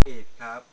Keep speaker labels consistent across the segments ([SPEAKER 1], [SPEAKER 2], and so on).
[SPEAKER 1] เอกครับ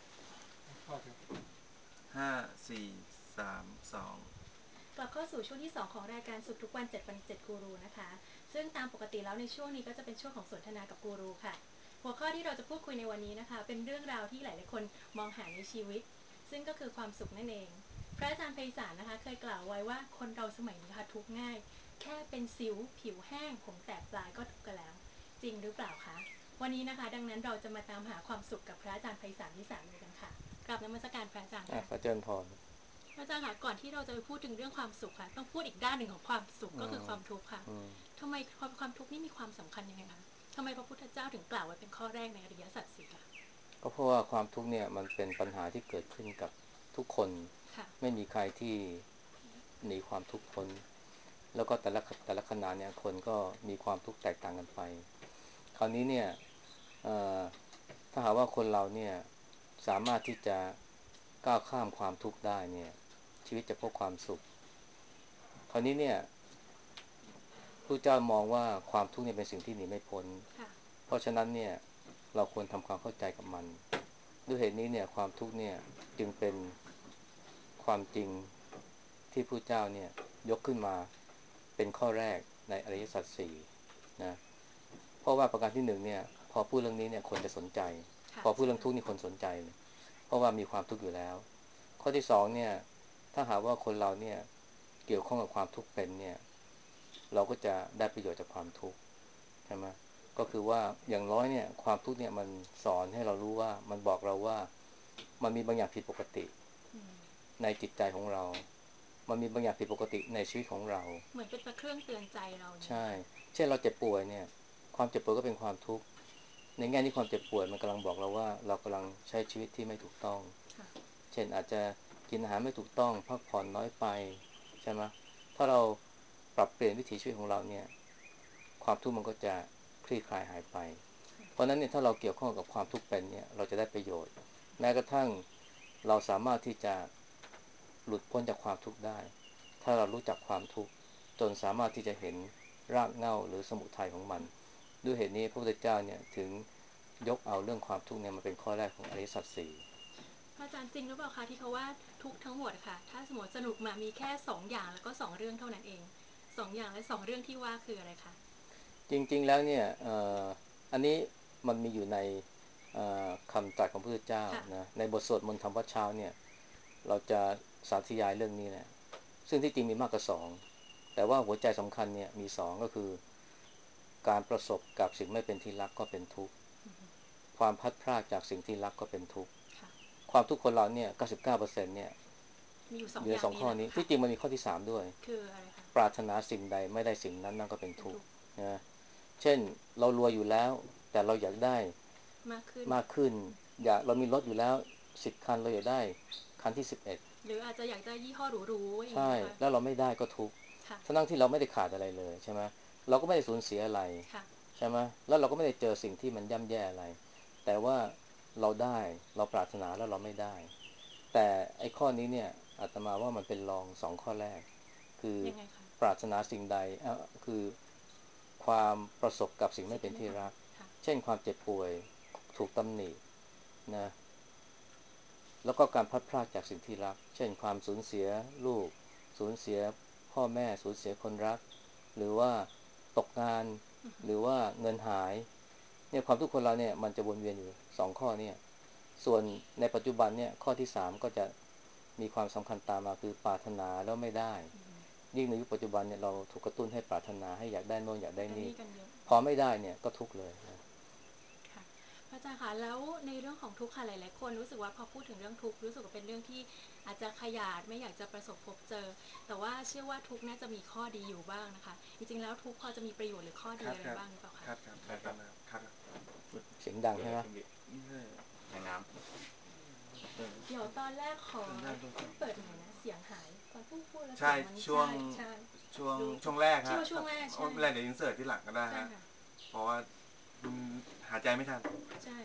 [SPEAKER 1] 5 4 3 2
[SPEAKER 2] กลับเข้าสู่ช่วงที่2ของรายการสุขทุกวัน7วัน7กูรูนะคะซึ่งตามปกติแล้วในช่วงนี้ก็จะเป็นช่วงของสนทนากับกูรูค่ะหัวข้อที่เราจะพูดคุยในวันนี้นะคะเป็นเรื่องราวที่หลายๆคนมองหาในชีวิตซึ่งก็คือความสุขนั่นเองพระอาจารย์ไพศาลนะคะเคยกล่าวไว้ว่าคนเราสมัยนี้ค่ะทุกข์ง่ายแค่เป็นสิวผิวแห้งผมแตกปลายก็ทุกข์กันแล้วจริงหรือเปล่าคะวันนี้นะคะดังนั้นเราจะมาตามหาความสุขกับพระอาจารย์ไพศาลวิสาโลกันค่ะกราบนมัสการพระอาจารย์ค่ะ
[SPEAKER 3] ขอเจริญพร
[SPEAKER 2] อาจารย์คะก่อนที่เราจะไปพูดถึงเรื่องความสุขค่ะต้องพูดอีกด้านหนึ่งของความสุขก็คือความทุกข์ค่ะทำไมความทุกข์นี่มีความสำคัญยังไงคะทำไมพระพุทธเจ้าถึงกล่าวไว้เป็นข้อแรกในอริยสัจสี่ล่ะ
[SPEAKER 3] ก็เพราะว่าความทุกข์เนี่ยมันเป็นปัญหาที่เกิดขึ้นกับทุกคน
[SPEAKER 2] ค่ะ
[SPEAKER 3] ไม่มีใครที่หนีความทุกข์พ้นแล้วก็แต่ละขณะเนี่ยคนก็มีความทุกข์แตกต่างกันไปคราวนี้เนี่ยถ้าหากว่าคนเราเนี่ยสามารถที่จะก้าวข้ามความทุกข์ได้เนี่ยชีวิตจะพบความสุขคราวนี้เนี่ยพระเจ้ามองว่าความทุกข์เนี่ยเป็นสิ่งที่หนีไม่พ้น
[SPEAKER 2] ค่ะ
[SPEAKER 3] เพราะฉะนั้นเนี่ยเราควรทำความเข้าใจกับมัน ด้วยเหตุนี้เนี่ยความทุกข์เนี่ยจึงเป็นความจริงที่พระเจ้าเนี่ยยกขึ้นมาเป็นข้อแรกในอริยสัจสี่นะเพราะว่าประการที่หนึ่งเนี่ยพอพูดเรื่องนี้เนี่ยคนจะสนใจพ
[SPEAKER 2] ค่ะ
[SPEAKER 3] อพูด
[SPEAKER 2] ใช่
[SPEAKER 3] เรื่องทุกข์นี่คนสนใจเลยเพราะว่ามีความทุกข์อยู่แล้วข้อที่สองเนี่ยถ้าหากว่าคนเราเนี่ยเกี่ยวข้องกับความทุกข์เป็นเนี่ยเราก็จะได้ประโยชน์จากความทุกข์ใช่ไหมก็คือว่าอย่างน้อยเนี่ยความทุกข์เนี่ยมันสอนให้เรารู้ว่ามันบอกเราว่ามันมีบางอย่างผิดปกติในจิตใจของเรา มันมีบางอย่างผิดปกติในชีวิตของเรา
[SPEAKER 2] เหมือนเป็นเครื่องเตือนใจเราอย่างนี้ไหม
[SPEAKER 3] ใช่
[SPEAKER 2] คะ
[SPEAKER 3] เช่นเราเจ็บป่วยเนี่ยความเจ็บป่วยก็เป็นความทุกข์ในแง่ที่ความเจ็บป่วยมันกำลังบอกเราว่าเรากำลังใช้ชีวิตที่ไม่ถูกต้อง
[SPEAKER 2] ค่ะ
[SPEAKER 3] เช่นอาจจะกินอาหารไม่ถูกต้องพักผ่อนน้อยไปใช่ไหมถ้าเราปรับเปลี่ยนวิถีชีวิตของเราเนี่ยความทุกข์มันก็จะคลี่คลายหายไปเพราะฉะนั้นเนี่ยถ้าเราเกี่ยวข้องกับความทุกข์เป็นเนี่ยเราจะได้ประโยชน์แม้กระทั่งเราสามารถที่จะหลุดพ้นจากความทุกข์ได้ถ้าเรารู้จักความทุกข์จนสามารถที่จะเห็นรากเหง้าหรือสมุทัยของมันด้วยเหตุนี้พระพุทธเจ้าเนี่ยถึงยกเอาเรื่องความทุกข์เนี่ยมาเป็นข้อแรกของอริยสัจสี่
[SPEAKER 2] พระอาจารย์จริงหรือเปล่าคะที่เขาว่าทุกทั้งหมดค่ะถ้าสมมติสรุปมามีแค่2 อย่างแล้วก็2 เรื่องเท่านั้นเอง2 อย่างและ2 เรื่องที่ว่าคืออะไรคะ
[SPEAKER 3] จริงๆแล้วเนี่ยอันนี้มันมีอยู่ในคำตรัสของพระพุทธเจ้า
[SPEAKER 2] ค่ะ
[SPEAKER 3] นะในบทสวดมนต์ธรรมวัดเช้าเนี่ยเราจะสาธยายเรื่องนี้นะซึ่งที่จริงมีมากกว่าสองแต่ว่าหัวใจสำคัญเนี่ยมีสองก็คือการประสบกับสิ่งไม่เป็นที่รักก็เป็นทุกข์ความพัดพรากจากสิ่งที่รักก็เป็นทุกข์
[SPEAKER 2] ค่ะ
[SPEAKER 3] ความทุกข์คนเราเนี่ย99%เก้าเปอร์เซ็นต์เนี่ย
[SPEAKER 2] มีอยู่สอ
[SPEAKER 3] อยู่ใน
[SPEAKER 2] งอย่างนี้
[SPEAKER 3] สองข้อนี้
[SPEAKER 2] แหละค่ะ
[SPEAKER 3] ที่จริงมันมีข้อที่สามด้วย
[SPEAKER 2] คืออะไรคะ
[SPEAKER 3] ปรารถนาสิ่งใดไม่ได้สิ่งนั้นนั่นก็เป็นทุกข์
[SPEAKER 2] เป็นทุกข์
[SPEAKER 3] นะเช่นเรารวยอยู่แล้วแต่เราอยากได้
[SPEAKER 2] มากขึ้น
[SPEAKER 3] มากขึ้นอยากเรามีรถอยู่แล้ว10 คันเราอยากได้คันที่11
[SPEAKER 2] หรืออาจจะอยากได้ยี่ห้อหรูๆอย่างนี้
[SPEAKER 3] ใช่
[SPEAKER 2] นะคะ
[SPEAKER 3] แล้วเราไม่ได้ก็ทุกข์
[SPEAKER 2] ค่ะ
[SPEAKER 3] ทั้งที่เราไม่ได้ขาดอะไรเลยใช่ไหมเราก็ไม่ได้สูญเสียอะไร
[SPEAKER 2] ค่ะ
[SPEAKER 3] ใช่ไหมแล้วเราก็ไม่ได้เจอสิ่งที่มันย่ำแย่อะไรแต่ว่าเราได้เราปรารถนาแล้วเราไม่ได้แต่ไอ้ข้อนี้เนี่ยอาตมาว่ามันเป็นรองสองข้อแรกคือ
[SPEAKER 2] ยังไงคะ
[SPEAKER 3] ปรารถนาสิ่งใดคือความประสบกับสิ่งไม่
[SPEAKER 2] สิ่งที่ไม่
[SPEAKER 3] เป็นที่รัก
[SPEAKER 2] ค่ะ
[SPEAKER 3] เช่นความเจ็บป่วยถูกตำหนินะแล้วก็การพลัดพรากจากสิ่งที่รักเช่นความสูญเสียลูกสูญเสียพ่อแม่สูญเสียคนรักหรือว่าตกงานหรือว่าเงินหายเนี่ยความทุกข์คนเราเนี่ยมันจะวนเวียนอยู่สองข้อเนี่ยส่วนในปัจจุบันเนี่ยข้อที่สามก็จะมีความสำคัญตามมาคือปรารถนาแล้วไม่ได้ยิ่งในยุคปัจจุบันเนี่ยเราถูกกระตุ้นให้ปรารถนาให้อยากได้โน่นอยาก
[SPEAKER 2] อยากได้
[SPEAKER 3] ได้นี่
[SPEAKER 2] นี่กันเยอะ
[SPEAKER 3] พอไม่ได้เนี่ยก็ทุกข์เลยนะ
[SPEAKER 2] ค่ะพระอาจารย์คะแล้วในเรื่องของทุกข์ค่ะหลายๆคนรู้สึกว่าพอพูดถึงเรื่องทุกข์รู้สึกว่าเป็นเรื่องที่อาจจะขยาดไม่อยากจะประสบพบเจอแต่ว่าเชื่อว่าทุกข์น่าจะมีข้อดีอยู่บ้างนะคะจริงๆแล้วทุกข์พอจะมีประโยชน์หรือข้อ
[SPEAKER 1] ครับครับ
[SPEAKER 2] ดีอะไรบ้างหรือเปล่าคะ
[SPEAKER 1] ครับครับครับครับครับ
[SPEAKER 3] เสียงดังใช่ไหม
[SPEAKER 1] นี่เลยในน้ำ
[SPEAKER 2] เดี๋ยวตอนแรกขอ
[SPEAKER 1] ตรงนั้นตรงนี้
[SPEAKER 2] เปิดใหม่นะเสียงหายตอนพูดแล้ว
[SPEAKER 1] ใช่
[SPEAKER 2] เสียงมัน
[SPEAKER 1] ช่วง
[SPEAKER 2] ใช่ใช่
[SPEAKER 1] ช่วง
[SPEAKER 2] รู้
[SPEAKER 1] ช่วงแรกฮะ
[SPEAKER 2] ช่วงแรกใช่
[SPEAKER 1] ไม่เป็นไรเดี๋ยวอินเสิร์ตที่หลังก็ได้ฮะ
[SPEAKER 2] ใช่ค่ะ
[SPEAKER 1] เพราะว่ามันหายใจไม่ทัน
[SPEAKER 2] ใช่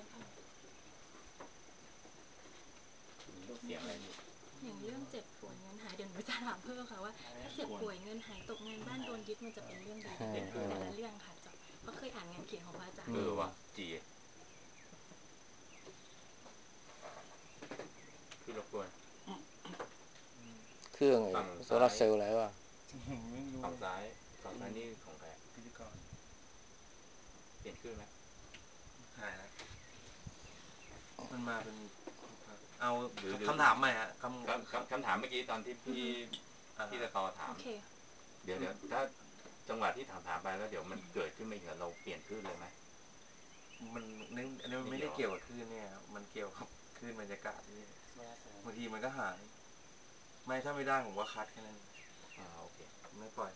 [SPEAKER 2] ทุกข์
[SPEAKER 1] เสียงอะไรนี่
[SPEAKER 2] อย่างเรื่องเจ็บป่วยเงินหายเดี๋ยวหนูจะถามเพิ่มค่ะว่าถ้าเจ็บป่วยเงินหายตกงานบ้านโดนยึดมันจะเป็นเรื่องดี
[SPEAKER 3] ใช่
[SPEAKER 2] ยังไงแต่ละเรื่องค่ะจบเพราะเคยอ่านงานเขียนของพระอาจารย์
[SPEAKER 3] อืม
[SPEAKER 1] วะจี
[SPEAKER 3] เครื่อง
[SPEAKER 4] ฝั่ง
[SPEAKER 3] โซ
[SPEAKER 4] ซ้า
[SPEAKER 3] ลาย ร์เซลล์อะไรวะ
[SPEAKER 1] ผมไม่รู้
[SPEAKER 4] ฝั่งซ้ายนี่ของใคร
[SPEAKER 1] พิธีกร
[SPEAKER 4] เปลี่ยนขึ้นไหม
[SPEAKER 1] หายแล้วมันมาเป็นเอา
[SPEAKER 4] หรือ
[SPEAKER 1] คำถามใหม่ฮะค
[SPEAKER 4] ำถามเมื่อกี้ตอนที่พี่ตะตอถาม
[SPEAKER 2] โอเค
[SPEAKER 4] เดี๋ยวถ้าจังหวะที่ถามไปแล้วเดี๋ยวมันเกิดขึ้นมาอีกเราเปลี่ยนคลื่นเลยไหม
[SPEAKER 1] มันอันนี้มันไม่ได้เกี่ยวกับคลื่นเนี่ยมันเกี่ยวกับคลื่นบรรยากาศนี่บางทีมันก็หายไม่ถ้าไม่ได้ผมว่าคัดแค่นั้น
[SPEAKER 4] โอเค
[SPEAKER 1] ไม่ปล่อย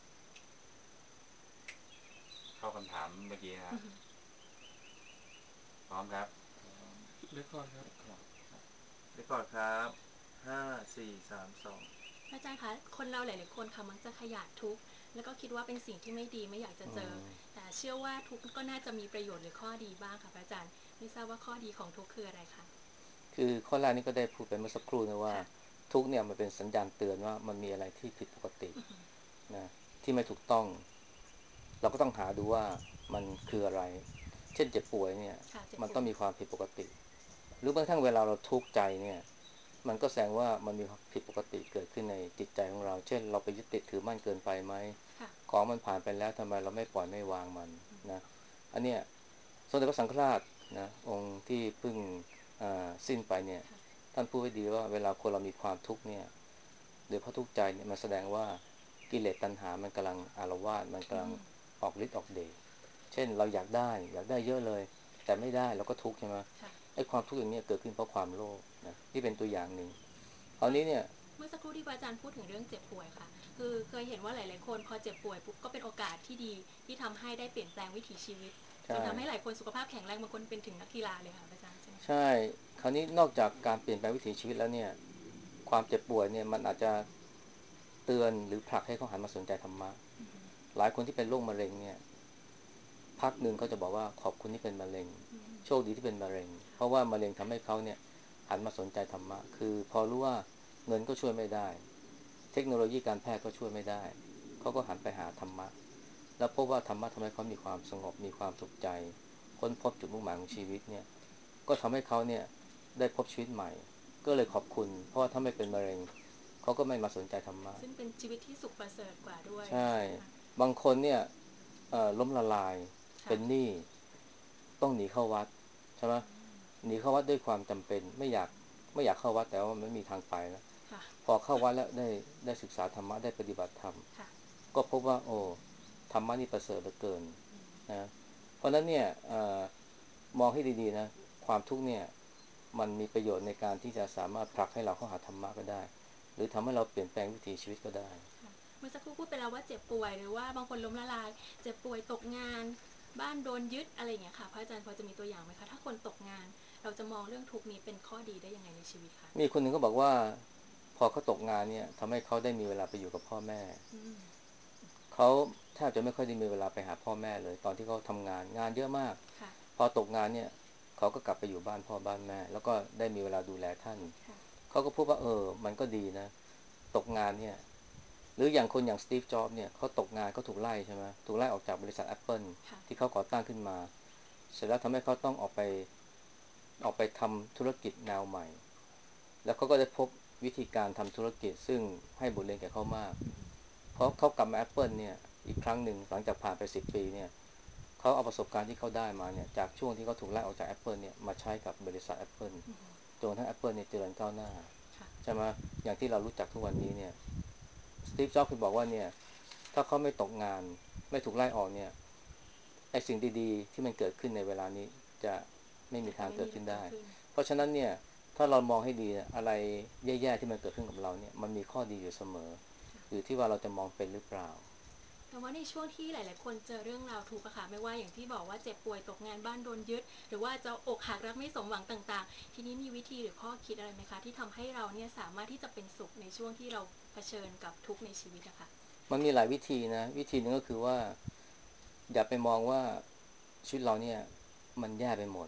[SPEAKER 4] เข้าคำถามเมื่อกี้นะครับพร้อมครับ
[SPEAKER 1] เรคคอร์ดครับเรคคอร์ดครับ5 4 3 2
[SPEAKER 2] อาจารย์คะคนเราหลายๆคนค่ะมักจะขยาดทุกข์แล้วก็คิดว่าเป็นสิ่งที่ไม่ดีไม่อยากจะเจอแต่เชื่อว่าทุกข์ก็น่าจะมีประโยชน์หรือข้อดีบ้างค่ะพระอาจารย์ไม่ทราบว่าข้อดีของทุกข์คืออะไรคะ
[SPEAKER 3] คือข้อแรกนี่ก็ได้พูดไปเมื่อสักครู่นะว่าทุกเนี่ยมันเป็นสัญญาณเตือนว่ามันมีอะไรที่ผิดปกตินะที่ไม่ถูกต้องเราก็ต้องหาดูว่ามันคืออะไรเช่นเจ็บป่วยเนี่ยมันต้องมีความผิดปกติหรือบางครั้งเวลาเราทุกข์ใจเนี่ยมันก็แสดงว่ามันมีผิดปกติเกิดขึ้นในจิตใจของเราเช่นเราไปยึดติดถือมั่นเกินไปไหมของมันผ่านไปแล้วทำไมเราไม่ปล่อยไม่วางมันนะอันเนี้ยสมเด็จพระสังฆราชนะองค์ที่เพิ่งสิ้นไปเนี่ยท่านพูดไว้ดีว่าเวลาคนเรามีความทุกข์เนี่ยโดยเพราะทุกข์ใจเนี่ยมันแสดงว่ากิเลสตัณหามันกำลังอาละวาดมันกำลังออกฤทธิ์ออกเดชเช่นเราอยากได้เยอะเลยแต่ไม่ได้เราก็ทุกข์ใช่ไหมไอ้ความทุกข์อย่างนี้เกิดขึ้นเพราะความโลภนะที่เป็นตัวอย่างหนึ่งคราวนี้เนี่ย
[SPEAKER 2] เมื่อสักครู่ที่อาจารย์พูดถึงเรื่องเจ็บป่วยค่ะคือเคยเห็นว่าหลายๆคนพอเจ็บป่วยปุ๊บก็เป็นโอกาสที่ดีที่ทำให้ได้เปลี่ยนแปลงวิถีชีวิตจนทำให้หลายคนสุขภาพแข็งแรงบางคนเป็นถึงนักกีฬาเลยค่ะอาจารย์ใช่ไหม
[SPEAKER 3] ใช่คราวนี้นอกจากการเปลี่ยนแปลงวิถีชีวิตแล้วเนี่ยความเจ็บป่วยเนี่ยมันอาจจะเตือนหรือผลักให้เขาหันมาสนใจธรรมะหลายคนที่เป็นโรคมะเร็งเนี่ยพักหนึ่งเขาจะบอกว่าขอบคุณที่เป็นมะเร็งโชคดีที่เป็นมะเร็งเพราะว่ามะเร็งทำให้เขาเนี่ยหันมาสนใจธรรมะคือพอรู้ว่าเงินก็ช่วยไม่ได้เทคโนโลยีการแพทย์ก็ช่วยไม่ได้เขาก็หันไปหาธรรมะแล้วพบว่าธรรมะทำให้เขามีความสงบมีความสุขใจค้นพบจุดมุ่งหมายของชีวิตเนี่ยก็ทำให้เขาเนี่ยได้พบชีวิตใหม่ก็เลยขอบคุณเพราะว่าถ้าไม่เป็นมะเร็งเขาก็ไม่มาสนใจธรรมะ
[SPEAKER 2] ซึ่งเป็นชีวิตที่สุขประเสริฐกว่าด้วย
[SPEAKER 3] ใช่บางคนเนี่ยล้มละลายเป็นหนี้ต้องหนีเข้าวัดใช่ไหมหนีเข้าวัดด้วยความจำเป็นไม่อยากเข้าวัดแต่ว่ามันไม่มีทางไปแล้วพอเข้าวัดแล้วได้ศึกษาธรรมะได้ปฏิบัติธรรมก็พบว่าโอ้ธรรมะนี่ประเสริฐเหลือเกินนะเพราะฉะนั้นเนี่ยมองให้ดีๆนะความทุกข์เนี่ยมันมีประโยชน์ในการที่จะสามารถผลักให้เราเข้าหาธรรมะก็ได้หรือทำให้เราเปลี่ยนแปลงวิถีชีวิตก็ได้
[SPEAKER 2] เมื่อสักครู่พูดไปแล้วว่าเจ็บป่วยหรือว่าบางคนล้มละลายเจ็บป่วยตกงานบ้านโดนยึดอะไรอย่างเงี้ยค่ะพระอาจารย์พอจะมีตัวอย่างไหมคะถ้าคนตกงานเราจะมองเรื่องทุกข์นี้เป็นข้อดีได้ยังไงในชีวิตคะ
[SPEAKER 3] มีคนหนึ่งก็บอกว่าพอเขาตกงานเนี่ยทำให้เขาได้มีเวลาไปอยู่กับพ่อแม่เขาแทบจะไม่ค่อยได้มีเวลาไปหาพ่อแม่เลยตอนที่เขาทำงานเยอะมากพอตกงานเนี่ยเขาก็กลับไปอยู่บ้านพ่อบ้านแม่แล้วก็ได้มีเวลาดูแลท่านเขาก็พูดว่ามันก็ดีนะตกงานเนี่ยหรืออย่างคนอย่างสตีฟจ็อบส์เนี่ยเขาตกงานเขาถูกไล่ใช่ไหมถูกไล่ออกจากบริษัท Apple ที่เขาก่อตั้งขึ้นมาเสร็จแล้วทำให้เขาต้องออกไปทำธุรกิจแนวใหม่แล้วเขาก็ได้พบวิธีการทำธุรกิจซึ่งให้บทเรียนแก่เขามากเพราะเขากลับมา Apple เนี่ยอีกครั้งหนึ่งหลังจากผ่านไป10 ปีเนี่ยเขาเอาประสบการณ์ที่เขาได้มาเนี่ยจากช่วงที่เขาถูกไล่ออกจาก Apple เนี่ยมาใช้กับบริษัท Apple จนทั้ง Apple เนี่ยเจริญก้าวหน้าใช่ไหมอย่างที่เรารู้จักทุกวันนี้เนี่ยสตีฟจ็อบส์เคยบอกว่าเนี่ยถ้าเขาไม่ตกงานไม่ถูกไล่ออกเนี่ยไอ้สิ่งดีๆที่มันเกิดขึ้นในเวลานี้จะไม่มีทางเกิดขึ้นได้เพราะฉะนั้นเนี่ยถ้าเรามองให้ดีอะไรแย่ๆที่มันเกิดขึ้นกับเราเนี่ยมันมีข้อดีอยู่เสมออยู่ที่ว่าเราจะมองเป็นหรือเปล่า
[SPEAKER 2] แต่ว่าในช่วงที่หลายๆคนเจอเรื่องราวทุกข์อะค่ะไม่ว่าอย่างที่บอกว่าเจ็บป่วยตกงานบ้านโดนยึดหรือว่าจะอกหักรักไม่สมหวังต่างๆทีนี้มีวิธีหรือข้อคิดอะไรไหมคะที่ทำให้เราเนี่ยสามารถที่จะเป็นสุขในช่วงที่เราเผชิญกับทุกข์ในชีวิตอะค่ะ
[SPEAKER 3] มันมีหลายวิธีนะวิธีหนึ่งก็คือว่าอย่าไปมองว่าชีวิตเราเนี่ยมันแย่ไปหมด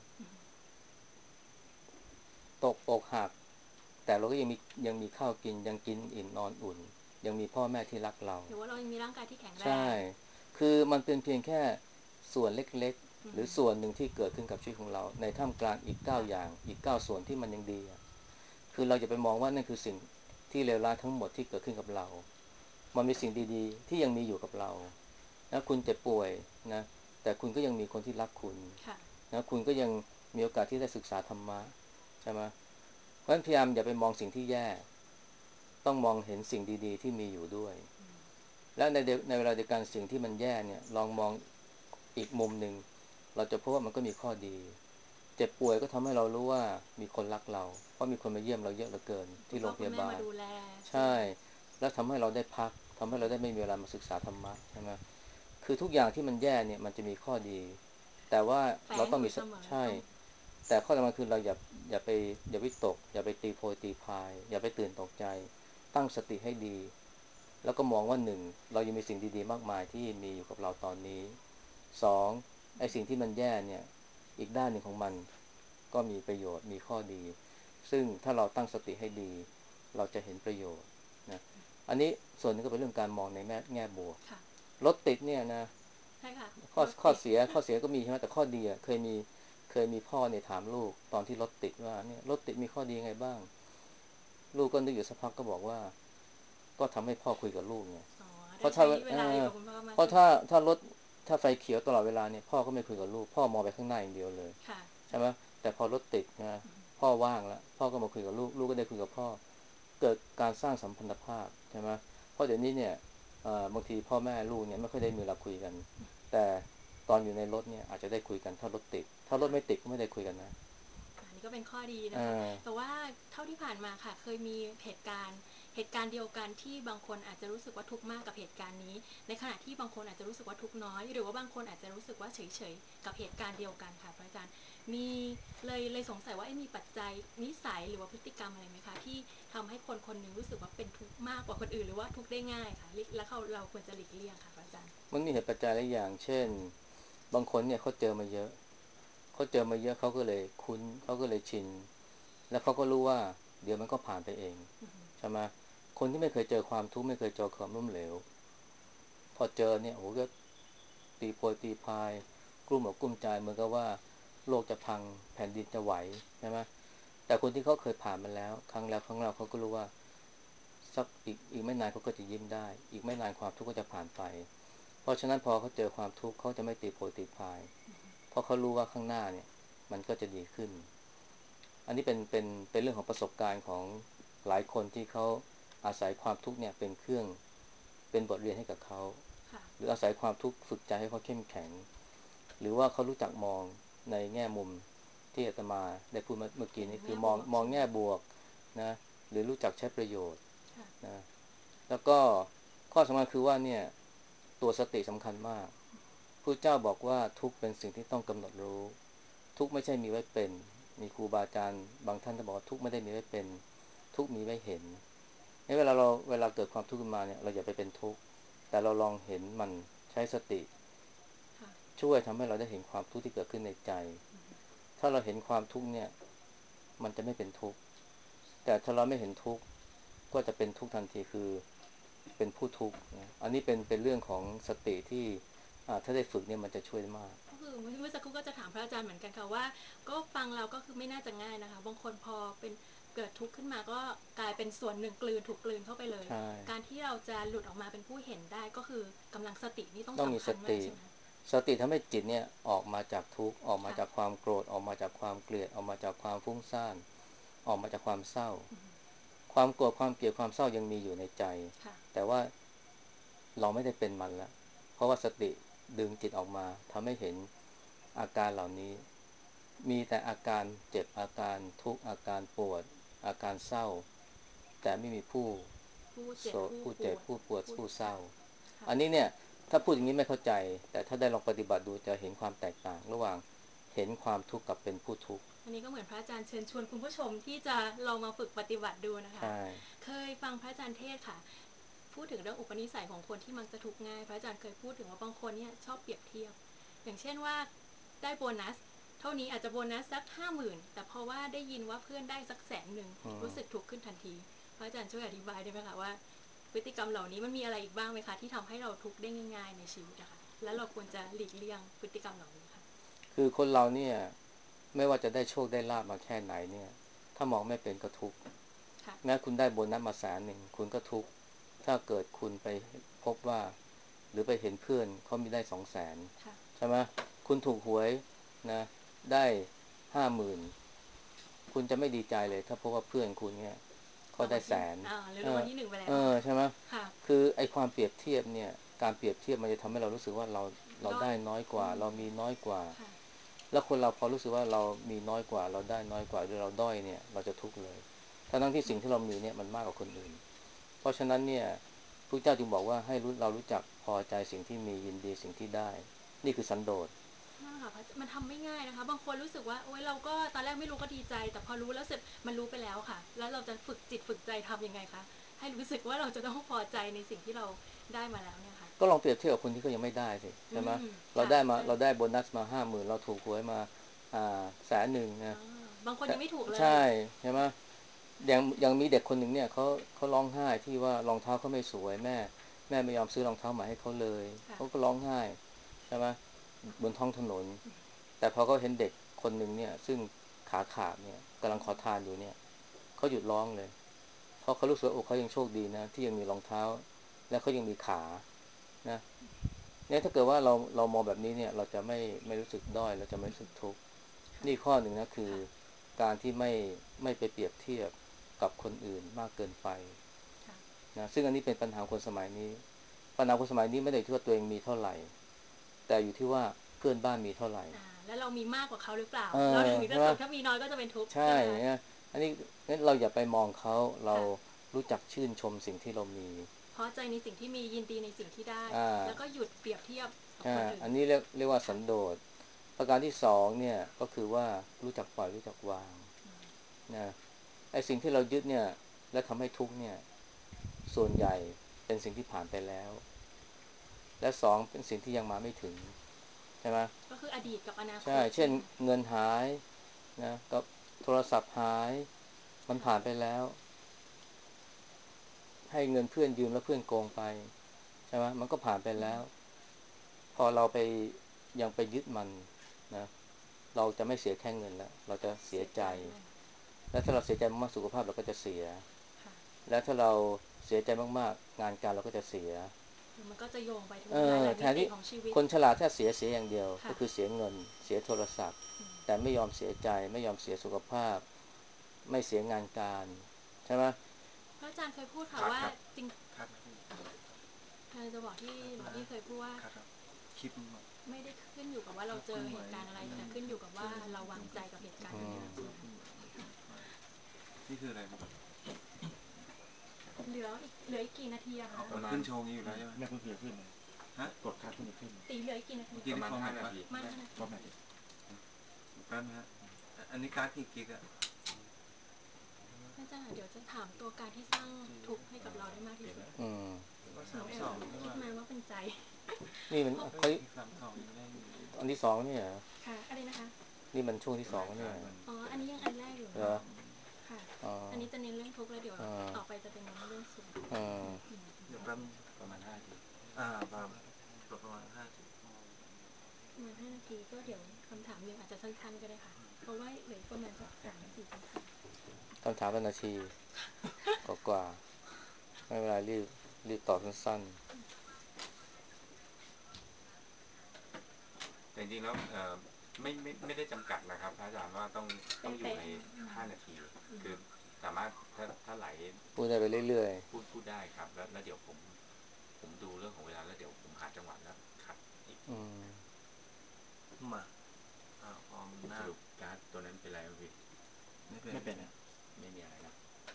[SPEAKER 3] ตกอกหักแต่เราก็ยังมีข้าวกินยังกินอิ่มนอนอุ่นยังมีพ่อแม่ที่รักเรา
[SPEAKER 2] หรือว่าเรายังมีร่างกายที่แข็งแร
[SPEAKER 3] ใช่
[SPEAKER 2] ง
[SPEAKER 3] คือมันเป็นเพียงแค่ส่วนเล็กๆหรือส่วนหนึ่งที่เกิดขึ้นกับชีวิตของเราในท่ามกลางอีก9 อย่างอีก9 ส่วนที่มันยังดีคือเราจะไปมองว่านั่นคือสิ่งที่ที่เลวร้ายทั้งหมดที่เกิดขึ้นกับเรามันมีสิ่งดีๆที่ยังมีอยู่กับเรานะคุณเจ็บป่วยนะแต่คุณก็ยังมีคนที่รักคุณนะคุณก็ยังมีโอกาสที่ได้ศึกษาธรรมะใช่ไหมเพราะฉะนั้นพยายามอย่าไปมองสิ่งที่แย่ต้องมองเห็นสิ่งดีๆที่มีอยู่ด้วยและในเวลาเดียวกันสิ่งที่มันแย่เนี่ยลองมองอีกมุมหนึ่งเราจะพบว่ามันก็มีข้อดีเจ็บป่วยก็ทำให้เรารู้ว่ามีคนรักเราเพราะมีคนมาเยี่ยมเราเยอะเหลือเกินที่โรงพยาบาลใช่แล้วทำให้เราได้พักทำให้เราได้ไม่มีเวลามาศึกษาธรรมะใช่ไหมคือทุกอย่างที่มันแย่เนี่ยมันจะมีข้อดีแต่ว่าเราต้องมีใช่แต่ข้อสำคัญคือเราอย่าวิตกอย่าไปตีโพยตีพายอย่าไปตื่นตกใจตั้งสติให้ดีแล้วก็มองว่าหนึ่งเรายังมีสิ่งดีๆมากมายที่มีอยู่กับเราตอนนี้สองไอ้สิ่งที่มันแย่เนี่ยอีกด้านหนึ่งของมันก็มีประโยชน์มีข้อดีซึ่งถ้าเราตั้งสติให้ดีเราจะเห็นประโยชน์นะอันนี้ส่วนนึงก็เป็นเรื่องการมองในแง่บวกรถติดเนี่ยนะ
[SPEAKER 2] ใช่ค่ะ
[SPEAKER 3] ข้อเสียก็มีใช่ไหมแต่ข้อดีอ่ะเคยมีพ่อเนี่ยถามลูกตอนที่รถติดว่าเนี่ยรถติดมีข้อดีไงบ้างลูกก็นึกอยู่สักพักก็บอกว่าก็ทำให้พ่อคุยกับลูกไงเพราะถ้าเพราะถ้าไฟเขียวตลอดเวลาเนี่ยพ่อก็ไม่คุยกับลูกพ่อมองไปข้างหน้าอย่างเดียวเลยใช่ไหมแต่พอรถติดนะพ่อว่างแล้วพ่อก็มาคุยกับลูกลูกก็ได้คุยกับพ่อเกิดการสร้างสัมพันธภาพใช่ไหมเพราะเดี๋ยวนี้เนี่ยบางทีพ่อแม่ลูกเนี่ยไม่ค่อยได้มีเวลาคุยกันแต่ตอนอยู่ในรถเนี่ยอาจจะได้คุยกันถ้ารถติดถ้ารถไม่ติดก็ไม่ได้คุยกันนะ
[SPEAKER 2] อันนี้ก็เป็นข้อดีนะคะแต่ว่าเท่าที่ผ่านมาค่ะเคยมีเหตุการณ์เดียวกันที่บางคนอาจจะรู้สึกว่าทุกข์มากกับเหตุการณ์นี้ในขณะที่บางคนอาจจะรู้สึกว่าทุกข์น้อยหรือว่าบางคนอาจจะรู้สึกว่าเฉยๆกับเหตุการณ์เดียวกันค่ะพระอาจารย์มีเลยสงสัยว่ามีปัจจัยนิสัยหรือว่าพฤติกรรมอะไรไหมคะที่ทำให้คนคนหนึ่งรู้สึกว่าเป็นทุกข์มากกว่าคนอื่นหรือว่าทุกข์ได้ง่ายค่ะแล้วเราควรจะหลีกเลี่ยงค่ะพระอาจารย์
[SPEAKER 3] มันมีเหตุปัจจัยหลายอย่างเช่นบางคนเนี่ยเขาเจอมาเยอะเขาก็เลยคุ้นเขาก็เลยชินแล้วเขาก็รู้ว่าเดี๋ยวมันก็ผ่านไปเองใช่ไหมคนที่ไม่เคยเจอความทุกข์ไม่เคยเจอความล้มเหลวพอเจอเนี่ยโอ้ก็ตีโพยตีพายกลุ้มอกกลุ้มใจเหมือนกับว่าโลกจะพังแผ่นดินจะไหวใช่ไหมแต่คนที่เขาเคยผ่านมาแล้วครั้งแล้วครั้งเล่าเขาก็รู้ว่าสักอีกไม่นานเขาก็จะยิ้มได้อีกไม่นานความทุกข์ก็จะผ่านไปเพราะฉะนั้นพอเขาเจอความทุกข์เขาจะไม่ตีโพยตีพายเพราะเขารู้ว่าข้างหน้าเนี่ยมันก็จะดีขึ้นอันนี้เป็นเรื่องของประสบการณ์ของหลายคนที่เขาอาศัยความทุกข์เนี่ยเป็นเครื่องเป็นบทเรียนให้กับเขาหรืออาศัยความทุกข์ฝึกใจให้เขาเข้มแข็งหรือว่าเขารู้จักมองในแง่มุมที่อาตมาได้พูดเมื่อกี้นี้คือมองแง่บวกนะหรือรู้จักใช้ประโยชน์นะแล้วก็ข้อสำคัญคือว่าเนี่ยตัวสติสำคัญมากพระเจ้าบอกว่าทุกเป็นสิ่งที่ต้องกำหนดรู้ทุกไม่ใช่มีไว้เป็นมีครูบาอาจารย์บางท่านจะบอกว่าทุกไม่ได้มีไว้เป็นทุกมีไว้เห็นเวลาเกิดความทุกข์ขึ้นมาเนี่ยเราอย่าไปเป็นทุกข์แต่เราลองเห็นมันใช้สติช่วยทำให้เราได้เห็นความทุกข์ที่เกิดขึ้นในใจถ้าเราเห็นความทุกข์เนี่ยมันจะไม่เป็นทุกข์แต่ถ้าเราไม่เห็นทุกข์ก็จะเป็นทุกข์ทันทีคือเป็นผู้ทุกข์อันนี้เป็นเรื่องของสติที่ถ้าได้ฝึกเนี่ยมันจะช่วยมาก
[SPEAKER 2] ก็คือเมื่อสักครู่ก็จะถามพระอาจารย์เหมือนกันค่ะว่าก็ฟังเราก็คือไม่น่าจะง่ายนะคะบางคนพอเป็นเกิดทุกข์ขึ้นมาก็กลายเป็นส่วนหนึ่งถูกกลืนเข้าไปเลยการที่เราจะหลุดออกมาเป็นผู้เห็นได้ก็คือกำลังสตินี่ต้องสำคัญมากใช่ไหม
[SPEAKER 3] สติทำให้จิตเนี่ยออกมาจากทุกข์ออกมาจากความโกรธออกมาจากความเกลียดออกมาจากความฟุ้งซ่านออกมาจากความเศร้าความโกรธความเกลียดความเศร้ายังมีอยู่ในใจแต่ว่าเราไม่ได้เป็นมันแล้วเพราะว่าสติดึงจิตออกมาทำให้เห็นอาการเหล่านี้มีแต่อาการเจ็บอาการทุกข์อาการปวดอาการเศร้าแต่ไม่มีผู้เจ็บผู้ปวดผู้เศร้าอันนี้เนี่ยถ้าพูดอย่างนี้ไม่เข้าใจแต่ถ้าได้ลองปฏิบัติดูจะเห็นความแตกต่างระหว่างเห็นความทุกข์กับเป็นผู้ทุกข์
[SPEAKER 2] อันนี้ก็เหมือนพระอาจารย์เชิญชวนคุณผู้ชมที่จะลองมาฝึกปฏิบัติดูนะคะเคยฟังพระอาจารย์เทศค่ะพูดถึงเรื่องอุปนิสัยของคนที่มักจะทุกข์ง่ายพระอาจารย์เคยพูดถึงว่าบางคนเนี่ยชอบเปรียบเทียบอย่างเช่นว่าได้โบนัสเท่านี้อาจจะโบนัสสัก50,000แต่เพราะว่าได้ยินว่าเพื่อนได้สัก100,000รู้สึกทุกข์ขึ้นทันทีพระอาจารย์ช่วยอธิบายได้ไหมคะว่าพฤติกรรมเหล่านี้มันมีอะไรอีกบ้างไหมคะที่ทำให้เราทุกข์ได้ง่ายๆในชีวิตนะคะแล้วเราควรจะหลีกเลี่ยงพฤติกรรมเหล่านี้ค่ะ
[SPEAKER 3] คือคนเราเนี่ยไม่ว่าจะได้โชคได้ลาภมาแค่ไหนเนี่ยถ้ามองไม่เป็นก็ทุกข์
[SPEAKER 2] ค่ะ
[SPEAKER 3] แม้คุณได้โบนัสมา100,000คุณก็ทุกข์ถ้าเกิดคุณไปพบว่าหรือไปเห็นเพื่อนเขามีได้200,000
[SPEAKER 2] ค่ะ
[SPEAKER 3] ใช่ไหมคุณถูกหวยนะได้50,000คุณจะไม่ดีใจเลยถ้าพบว่าเพื่อนคุณเนี่ยเขาได้แสน
[SPEAKER 2] หรือรางวัลที่หนึ่งไปแล้ว
[SPEAKER 3] ใช่ไหม
[SPEAKER 2] ค่ะ
[SPEAKER 3] คือไอ้ความเปรียบเทียบเนี่ยการเปรียบเทียบมันจะทำให้เรารู้สึกว่าเรา
[SPEAKER 2] ด้อย
[SPEAKER 3] ได้น้อยกว่าเรามีน้อยกว่า
[SPEAKER 2] ค่ะ
[SPEAKER 3] แล้วคนเราพอรู้สึกว่าเรามีน้อยกว่าเราได้น้อยกว่าหรือเราด้อยเนี่ยเราจะทุกข์เลยทั้งที่สิ่งที่เรามีเนี่ยมันมากกว่าคนอื่นเพราะฉะนั้นเนี่ยพระเจ้าจึงบอกว่าให้เรารู้จักพอใจสิ่งที่มียินดีสิ่งที่ได้นี่คือสันโดษ
[SPEAKER 2] ใช่ค่ะมันทำไม่ง่ายนะคะบางคนรู้สึกว่าโอ๊ยเราก็ตอนแรกไม่รู้ก็ดีใจแต่พอรู้แล้วเสร็จมันรู้ไปแล้วค่ะแล้วเราจะฝึกจิตฝึกใจทำยังไงคะให้รู้สึกว่าเราจะต้องพอใจในสิ่งที่เราได้มาแล้วเนี่ยค่ะ
[SPEAKER 3] ก็ลองเปรียบเทียบกับคนที่เขายังไม่ได้สิใช่ไหม
[SPEAKER 2] ค่ะใช่
[SPEAKER 3] เราได้โบนัสมา50,000เราถูกหวยมา100,000นะ
[SPEAKER 2] บางคนยังไม่ถูกเลย
[SPEAKER 3] ใช่ใช่ไหมยังมีเด็กคนหนึ่งเนี่ยเขาร้องไห้ที่ว่ารองเท้าเขาไม่สวยแม่ไม่ยอมซื้อรองเท้าใหม่ให้เขาเลย
[SPEAKER 2] ค่ะ
[SPEAKER 3] เขาก็ร้องไห้ใช่ไหมบนท้องถนนแต่พอเขาเห็นเด็กคนหนึ่งเนี่ยซึ่งขาขาดเนี่ยกำลังขอทานอยู่เนี่ยเขาหยุดร้องเลยเพราะเขารู้สึกว่าโอ้เขายังโชคดีนะที่ยังมีรองเท้าและเขายังมีขานะเนี่ยถ้าเกิดว่าเรามองแบบนี้เนี่ยเราจะไม่รู้สึกด้อยเราจะไม่รู้สึกทุกข์
[SPEAKER 2] ค่ะ
[SPEAKER 3] นี่ข้อหนึ่งนะคือ
[SPEAKER 2] ค่ะ
[SPEAKER 3] การที่ไม่ไปเปรียบเทียบกับคนอื่นมากเกินไป
[SPEAKER 2] ค่ะ
[SPEAKER 3] นะซึ่งอันนี้เป็นปัญหาคนสมัยนี้ปัญหาคนสมัยนี้ไม่ได้ที่ว่าตัวเองมีเท่าไหร่แต่อยู่ที่ว่าเพื่อนบ้านมีเท่าไหร่
[SPEAKER 2] แล้วเรามีมากกว่าเขาหรือเปล่า
[SPEAKER 3] เอ
[SPEAKER 2] เราถึง
[SPEAKER 3] ใช่ไหม
[SPEAKER 2] จะสุขถ้ามีน้อยก็จะเป็นทุกข์ใช่
[SPEAKER 3] ใช่
[SPEAKER 2] ไหมคะ
[SPEAKER 3] นะอันนี้งั้นเราอย่าไปมองเขาเรา
[SPEAKER 2] ค่ะ
[SPEAKER 3] รู้จักชื่นชมสิ่งที่เรามี
[SPEAKER 2] พอใจในสิ่งที่มียินดีในสิ่งที่ได้
[SPEAKER 3] อ่า
[SPEAKER 2] แล้วก็หยุดเปรียบเทียบกับคนอื่น
[SPEAKER 3] อันนี้เรียกว่าสั
[SPEAKER 2] ค่ะ
[SPEAKER 3] นโดษประการที่สองเนี่ยก็คือว่ารู้จักปล่อยรู้จักวางนะไอ้สิ่งที่เรายึดเนี่ยและทำให้ทุกข์เนี่ยส่วนใหญ่เป็นสิ่งที่ผ่านไปแล้วและสองเป็นสิ่งที่ยังมาไม่ถึงใช่ไหม
[SPEAKER 2] ก็คืออดีตกับอนาค
[SPEAKER 3] ใช่เช่น
[SPEAKER 2] ตใช่ไหมคะ
[SPEAKER 3] เงินหายนะกับโทรศัพท์หายมันผ่านไป
[SPEAKER 2] ค่ะ
[SPEAKER 3] แล้วให้เงินเพื่อนยืมแล้วเพื่อนโกงไปใช่ไหมมันก็ผ่านไปแล้วพอเราไปยังไปยึดมันนะเราจะไม่เสียแค่เงินแล้วเราจะเสียใจ
[SPEAKER 2] เสียใจด้วย
[SPEAKER 3] และถ้าเราเสียใจมากๆสุขภาพเราก็จะเสีย
[SPEAKER 2] ค่ะ
[SPEAKER 3] และถ้าเราเสียใจมากๆงานการเราก็จะเสีย
[SPEAKER 2] คือมันก็จะโยงไปถึงหลายๆมิติ
[SPEAKER 3] แทนที่
[SPEAKER 2] ของชีวิต
[SPEAKER 3] คนฉลาดถ้าเสียอย่างเดียวก็
[SPEAKER 2] ค่ะ
[SPEAKER 3] คือเสียเงินเสียโทรศัพท์
[SPEAKER 2] อืม
[SPEAKER 3] แต่ไม่ยอมเสียใจไม่ยอมเสียสุขภาพไม่เสียงานการใช่ไหม
[SPEAKER 2] พระอาจารย์เคยพูดค่ะว่า
[SPEAKER 4] คัดครับ
[SPEAKER 2] จริง
[SPEAKER 1] คัดนะพี่
[SPEAKER 2] จะบอกที่
[SPEAKER 1] คัดนะ
[SPEAKER 2] หลวงพี่เคยพูดว่า
[SPEAKER 1] คัดครับคลิปมันแบบ
[SPEAKER 2] ไม่ได้ขึ้นอยู่กับว่าเราเจอเหตุการณ์อะไรแต่ขึ้นอยู่กับว่าเราวางใจกับเหตุการณ์
[SPEAKER 3] อื
[SPEAKER 2] นั้น
[SPEAKER 3] ม
[SPEAKER 2] ๆใช่ไหมคะ
[SPEAKER 1] นี่คืออะไรพี่
[SPEAKER 2] เหลืออีกกี่นาทีอะคะ
[SPEAKER 1] เอา
[SPEAKER 4] ประมาณ
[SPEAKER 1] ขึ้นโชว์งี้อยู่แล้วใช่ไหม
[SPEAKER 5] แม่เพิ่งขึ้นเลย
[SPEAKER 1] ฮะ
[SPEAKER 5] กดคัดเพิ่งจะขึ้น
[SPEAKER 2] ตีเหลืออีกกี่นาที
[SPEAKER 1] เมื่อกี้
[SPEAKER 4] ประ
[SPEAKER 1] นี่
[SPEAKER 4] มาณห้านา
[SPEAKER 1] ฟอร์แมตปะ
[SPEAKER 4] ที
[SPEAKER 2] มา5 นาที
[SPEAKER 5] ฟอร์แมตดิ
[SPEAKER 1] แป๊บนะฮะอันนี้การ์ดกี่กิกอะ
[SPEAKER 2] พระอาจารย์เดี๋ยวจะถามตัวการที่สร้างทุกข์ให้กับเราได้มากที่สุด
[SPEAKER 3] อืม
[SPEAKER 1] ก็
[SPEAKER 2] หนูแอบ
[SPEAKER 1] 32ใช่
[SPEAKER 2] คิด
[SPEAKER 1] ป่ะ
[SPEAKER 2] มาว่าเป็นใจ
[SPEAKER 3] นี่มัน
[SPEAKER 2] เพราะ
[SPEAKER 1] เฮ้ย
[SPEAKER 3] เขา
[SPEAKER 1] อีก32ยังได้อยู่
[SPEAKER 3] อันที่สองเนี่ยเหรอ
[SPEAKER 2] ค่ะอะไรนะคะ
[SPEAKER 3] นี่มันช่วงที่
[SPEAKER 4] ส
[SPEAKER 3] สอง
[SPEAKER 4] มัยการ
[SPEAKER 3] เนี่ย
[SPEAKER 4] มัน
[SPEAKER 2] อันนี้ยังอันแรกอยู่
[SPEAKER 3] เหรอ
[SPEAKER 2] นะคะค่ะ
[SPEAKER 3] อ๋อ
[SPEAKER 2] อันนี้จะเน้นเรื่องทุกข์แล้วเดี๋ยว
[SPEAKER 3] อ่า
[SPEAKER 2] ต่อไปจะเป็นเน้นเรื่องสุข
[SPEAKER 3] อ่า
[SPEAKER 1] เดี๋ยวแป๊บ
[SPEAKER 4] ประมาณ5 นาที
[SPEAKER 1] ประมาณ5ที
[SPEAKER 2] ประมาณ5 นาทีก็เดี๋ยวคำถามยังอาจจะสั้นๆก็ได้ค่ะเพราะว่าเหลือประมาณสัก3-4คำถาม
[SPEAKER 3] คำถามเป็นนาทีกว่าๆไม่เป็นไรรีบตอบสั้น
[SPEAKER 4] แต่จริงๆแล้วไม่ได้จำกัดนะครับพระอาจารย์ว่าต้องอยู่
[SPEAKER 2] เป๊ะ
[SPEAKER 4] ใน5 นาที คือ
[SPEAKER 2] ๆ
[SPEAKER 4] สามารถถ้าไหล
[SPEAKER 3] ๆพูดได้ไปเรื่อย
[SPEAKER 4] พูดได้ครับแล้วเดี๋ยวผมดูเรื่องของเวลาแล้วเดี๋ยวผมหาจังหวะแล้วคัดอีก
[SPEAKER 3] ๆอืม
[SPEAKER 1] มาพร้อมหน้า
[SPEAKER 4] สรุปการ์ดตัวนั้นเป็นไรไหมพี่
[SPEAKER 1] ไม่เป็น
[SPEAKER 5] ไม่เป็นอ่ะ
[SPEAKER 4] ไม่มีอะไรนะ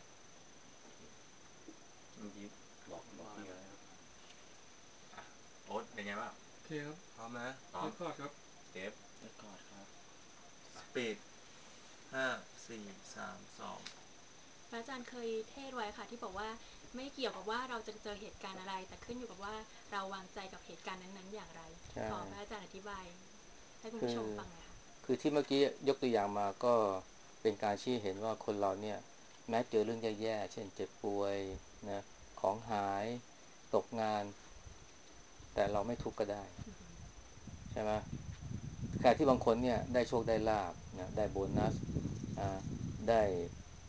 [SPEAKER 4] เมื่อกี้บอกพี่แล้วอ่ะโอ๊ตเป็นไงบ้าง
[SPEAKER 1] โอเคครับพร้อมนะ
[SPEAKER 4] พร้อม
[SPEAKER 1] เรคคอร์ดครับ
[SPEAKER 4] เซฟ
[SPEAKER 5] เรคคอร์ดครับ
[SPEAKER 1] สปีดห้าสี่สามสอง
[SPEAKER 2] พระอาจารย์เคยเทศน์ไว้ค่ะที่บอกว่าไม่เกี่ยวกับว่าเราจะเจอเหตุการณ์อะไรแต่ขึ้นอยู่กับว่าเราวางใจกับเหตุการณ์นั้นๆอย่างไร
[SPEAKER 3] ใช่
[SPEAKER 2] ขอพระอาจารย์อธิบายให้คุณ
[SPEAKER 3] คือ
[SPEAKER 2] ผู้ชมฟังหน่อยค่ะ
[SPEAKER 3] คือที่เมื่อกี้ยกตัวอย่างมาก็เป็นการชี้เห็นว่าคนเราเนี่ยแม้เจอเรื่องแย่ๆเช่นเจ็บป่วยนะของหายตกงานแต่เราไม่ทุกข์ก็ได้ใช่ไหมขณะที่บางคนเนี่ยได้โชคได้ลาภนะได้โบนัสอ่าได้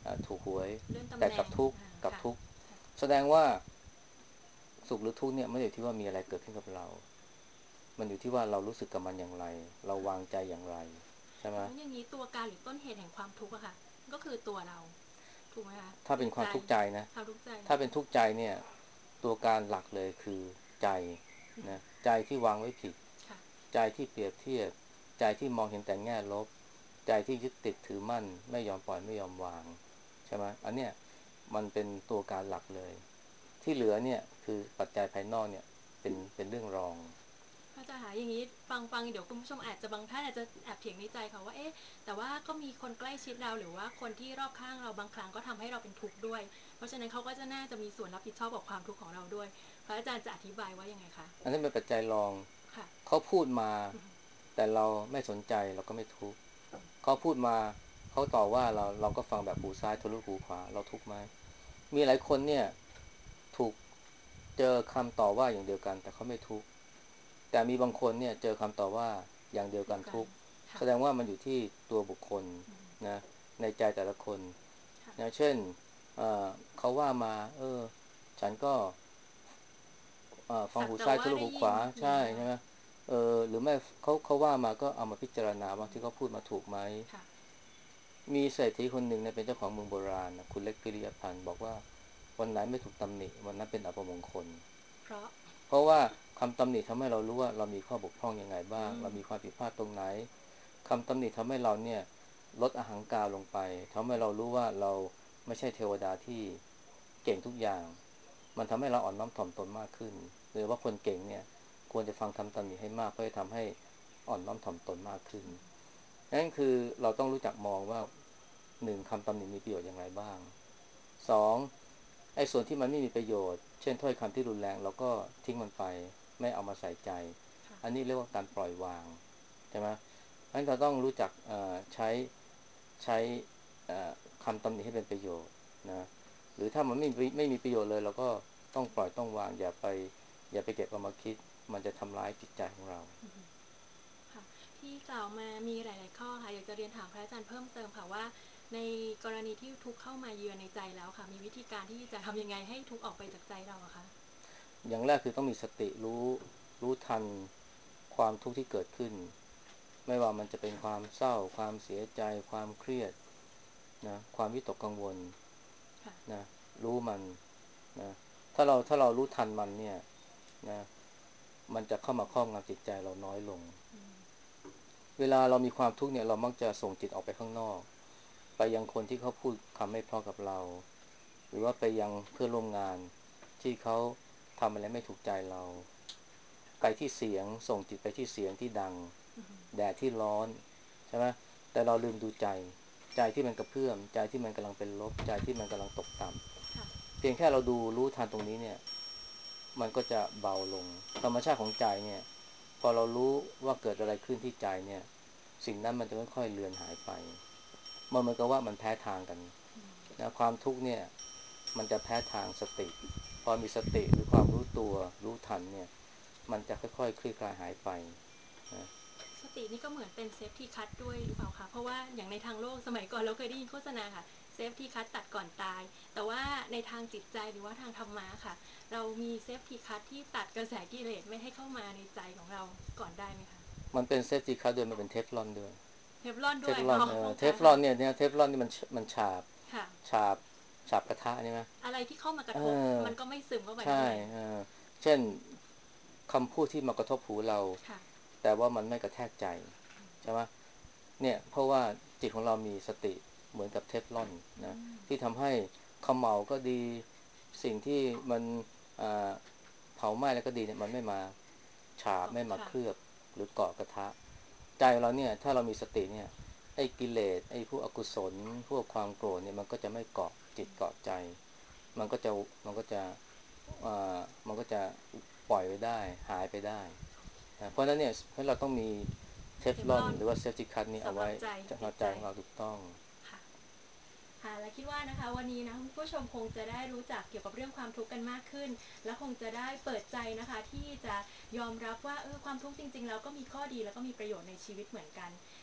[SPEAKER 3] ถูกหวย
[SPEAKER 2] เลื่อนตำ
[SPEAKER 3] แต่
[SPEAKER 2] แหน่ง
[SPEAKER 3] กับทุกข์กับ
[SPEAKER 2] ค่ะ
[SPEAKER 3] ทุกข์แสดงว่าสุขหรือทุกข์เนี่ยไม่ได้อยู่ที่ว่ามีอะไรเกิดขึ้นกับเรา มันอยู่ที่ว่าเรารู้สึกกับมันอย่างไรเราวางใจอย่างไรใช่ไหม
[SPEAKER 2] แล้วอย่างนี้ตัวการหรือต้นเหตุแห่งความทุกข์อะค่ะก็คือตัวเราถูกไหมคะ
[SPEAKER 3] ถ้าเป็นความทุกข์ใจนะ
[SPEAKER 2] ความทุกข์ใจ
[SPEAKER 3] ถ้าเป็นทุกข์ใจเนี่ยตัวการหลักเลยคือใจนะใจที่วางไว้ผิด
[SPEAKER 2] ค่ะ
[SPEAKER 3] ใจที่เปรียบเทียบใจที่มองเห็นแต่แง่ลบใจที่ยึดติดถือมั่นไม่ยอมปล่อยไม่ยอมวางใช่ไหมอันเนี้ยมันเป็นตัวการหลักเลยที่เหลือเนี่ยคือปัจจัยภายนอกเนี่ยเป็นเรื่องรอง
[SPEAKER 2] พระอาจารย์คะอย่างนี้ฟังเดี๋ยวคุณผู้ชมอาจจะบางท่านอาจจะแอบเถียงในใจค่ะว่าเอ๊ะแต่ว่าก็มีคนใกล้ชิดเราหรือว่าคนที่รอบข้างเราบางครั้งก็ทำให้เราเป็นทุกข์ด้วยเพราะฉะนั้นเขาก็จะน่าจะมีส่วนรับผิดชอบกับความทุกข์ของเราด้วยพระอาจารย์จะอธิบายว่ายังไงคะ
[SPEAKER 3] อันนั้นเป็นปัจจัยรอง
[SPEAKER 2] ค่ะ
[SPEAKER 3] เขาพูดมาแต่เราไม่สนใจเราก็ไม่ทุกข์เขาพูดมาเขาต่อว่าเราก็ฟังแบบหูซ้ายทะลุหูขวาเราทุกข์ไหมมีหลายคนเนี่ยถูกเจอคำต่อว่าอย่างเดียวกันแต่เขาไม่ทุกข์แต่มีบางคนเนี่ยเจอคำต่อว่าอย่างเดียวกันทุกข์แสดงว่ามันอยู่ที่ตัวบุคคลนะในใจแต่ละคนนะเช่นเขาว่ามาฉันก็ฟัง
[SPEAKER 2] สักแต่
[SPEAKER 3] หูซ้ายทะลุ
[SPEAKER 2] ว่าได้ยิน
[SPEAKER 3] หูขวาใช่ใช่ไหมหรือไม่เขาว่ามาก็เอามาพิจารณาว่าที่เขาพูดมาถูกไหมมีเศรษฐีคนหนึ่งเนี่ยเป็นเจ้าของเมืองโบราณนะคุณเล็กพิริยพันธ์บอกว่าวันไหนไม่ถูกตำหนิวันนั้นเป็นอัปมงคลเพราะว่าคำตำหนิทำให้เรารู้ว่าเรามีข้อบกพร่องยังไงบ้างเรามีความผิดพลาดตรงไหนคำตำหนิทำให้เราเนี่ยลดอหังการลงไปทำให้เรารู้ว่าเราไม่ใช่เทวดาที่เก่งทุกอย่างมันทำให้เราอ่อนน้อมถ่อมตนมากขึ้นโดยว่าคนเก่งเนี่ยควรจะฟังคำตำหนิให้มากเพื่อจะทำให้อ่อนน้อมถ่อมตนมากขึ้นนั่นคือเราต้องรู้จักมองว่าหนึ่งคำตำหนิมีประโยชน์อย่างไรบ้างสองไอ้ส่วนที่มันไม่มีประโยชน์เช่นถ้อยคำที่รุนแรงเราก็ทิ้งมันไปไม่เอามาใส่ใจอันนี้เรียกว่าการปล่อยวางใช่ไหมเพราะฉะนั้นเราต้องรู้จักใช้คำตำหนิให้เป็นประโยชน์นะหรือถ้ามันไม่มีประโยชน์เลยเราก็ต้องปล่อยต้องวางอย่าไปเก็บเอามาคิดมันจะทำร้ายจิตใจของเรา
[SPEAKER 2] ค่ะที่กล่าวมามีหลายๆข้อค่ะอยากจะเรียนถามพระอาจารย์เพิ่มเติมค่ะว่าในกรณีที่ทุกข์เข้ามาเยือนในใจแล้วค่ะมีวิธีการที่จะทำยังไงให้ทุกข์ออกไปจากใจเราอะคะ
[SPEAKER 3] อย่างแรกคือต้องมีสติรู้ทันความทุกข์ที่เกิดขึ้นไม่ว่ามันจะเป็นความเศร้าความเสียใจความเครียดนะความวิตกกังวลนะรู้มันนะถ้าเรารู้ทันมันเนี่ยนะมันจะเข้ามาครอบงำจิตใจเราน้อยลงเวลาเรามีความทุกข์เนี่ยเรามักจะส่งจิตออกไปข้างนอกไปยังคนที่เขาพูดคำไม่เพราะกับเราหรือว่าไปยังเพื่อนร่วมงานที่เขาทำอะไรไม่ถูกใจเราไปที่เสียงส่งจิตไปที่เสียงที่ดังแดดที่ร้อนใช่ไหมแต่เราลืมดูใจที่มันกระเพื่อมใจที่มันกำลังเป็นลบใจที่มันกำลังตกต่ำเพียงแค่เราดูรู้ทันตรงนี้เนี่ยมันก็จะเบาลงธรรมชาติของใจเนี่ยพอเรารู้ว่าเกิดอะไรขึ้นที่ใจเนี่ยสิ่งนั้นมันจะค่อยๆเลือนหายไปมันเหมือนกับว่ามันแพ้ทางกันนะความทุกข์เนี่ยมันจะแพ้ทางสติพอมีสติหรือความรู้ตัวรู้ทันเนี่ยมันจะค่อยๆคลี่คลายหายไปนะ
[SPEAKER 2] สตินี่ก็เหมือนเป็นเซฟตี้คัทด้วยหรือเปล่าคะเพราะว่าอย่างในทางโลกสมัยก่อนเราเคยได้ยินโฆษณาค่ะเซฟตี้คัทตัดก่อนตายแต่ว่าในทางจิตใจหรือว่าทางธรรมะค่ะเรามีเซฟตี้คัทที่ตัดกระแสกิเลสไม่ให้เข้ามาในใจของเราก่อนได้ไหมคะ
[SPEAKER 3] มันเป็นเซฟตี้คัทด้วยมันเป็นเทฟลอนด้วย
[SPEAKER 2] เทฟลอนด้วย
[SPEAKER 3] เทฟลอนเทฟลอนเนี่ยเทฟลอนนี่มันฉาบกระทะใช่ไหม
[SPEAKER 2] อะไรที่เข้ามากระทบมันก็ไม่ซึมเข้าไป
[SPEAKER 3] ใช่
[SPEAKER 2] ข้างใน
[SPEAKER 3] เช่นคำพูดที่มากระทบหูเราแต่ว่ามันไม่กระแทกใจใช่ไหมเนี่ยเพราะว่าจิตของเรามีสติเหมือนกับเทฟลอนนะที่ทำให้เขม่าก็ดีสิ่งที่มันเผาไหม้แล้วก็ดีเนี่ยมันไม่มาฉาบไม่มาเคลือบหรือเกาะกระทะใจเราเนี่ยถ้าเรามีสติเนี่ยไอ้กิเลสไอ้พวกอกุศลพวกความโกรธเนี่ยมันก็จะไม่เกาะจิตเกาะใจมันก็จะมันก็จะอ่ามันก็จะปล่อยไปได้หายไปได้นะเพราะฉะนั้นเนี่ยให้เราต้องมีเทฟลอนหรือว่าเซฟตี้คัทนี่เอาไว้จะเข้าใจของเราถูกต้อง
[SPEAKER 2] ค่ะและคิดว่านะคะวันนี้นะผู้ชมคงจะได้รู้จักเกี่ยวกับเรื่องความทุกข์กันมากขึ้นและคงจะได้เปิดใจนะคะที่จะยอมรับว่าความทุกข์จริงๆแล้วก็มีข้อดีแล้วก็มีประโยชน์ในชีวิตเหมือนกัน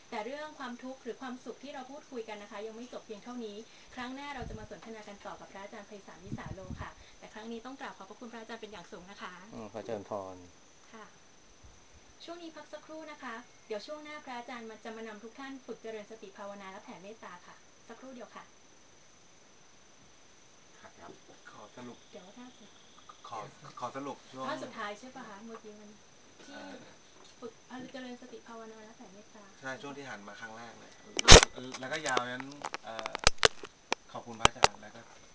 [SPEAKER 2] แต่เรื่องความทุกข์หรือความสุขที่เราพูดคุยกันนะคะยังไม่จบเพียงเท่านี้ครั้งหน้าเราจะมาสนทนากันต่อกับพระอาจารย์ไพศาลวิสาโลค่ะแต่ครั้งนี้ต้องกราบขอบพระคุณพระอาจารย์เป็นอย่างสูงนะคะ
[SPEAKER 3] พระเจริญพร
[SPEAKER 2] ค่ะช่วงนี้พักสักครู่นะคะเดี๋ยวช่วงหน้าพระอาจารย์จะมานำทุกท่านฝึกเจริญสติภาวนาและแผ่เมตตาค่ะสักครู่เดียวค่ะ
[SPEAKER 1] ครับขอสรุป
[SPEAKER 2] เดี๋ยวถ้า
[SPEAKER 1] ขอสรุปช่วง
[SPEAKER 2] ท่าสุดท้ายใช่ปะคะเมื่อกี้มันที่ฝึกเจริญสติภาวนาและแผ่เมตตา
[SPEAKER 1] ใช่ช่วงที่หันมาครั้งแรกเลยแล้วก็ยาวนั้นขอบคุณพระอาจารย์แล้วก็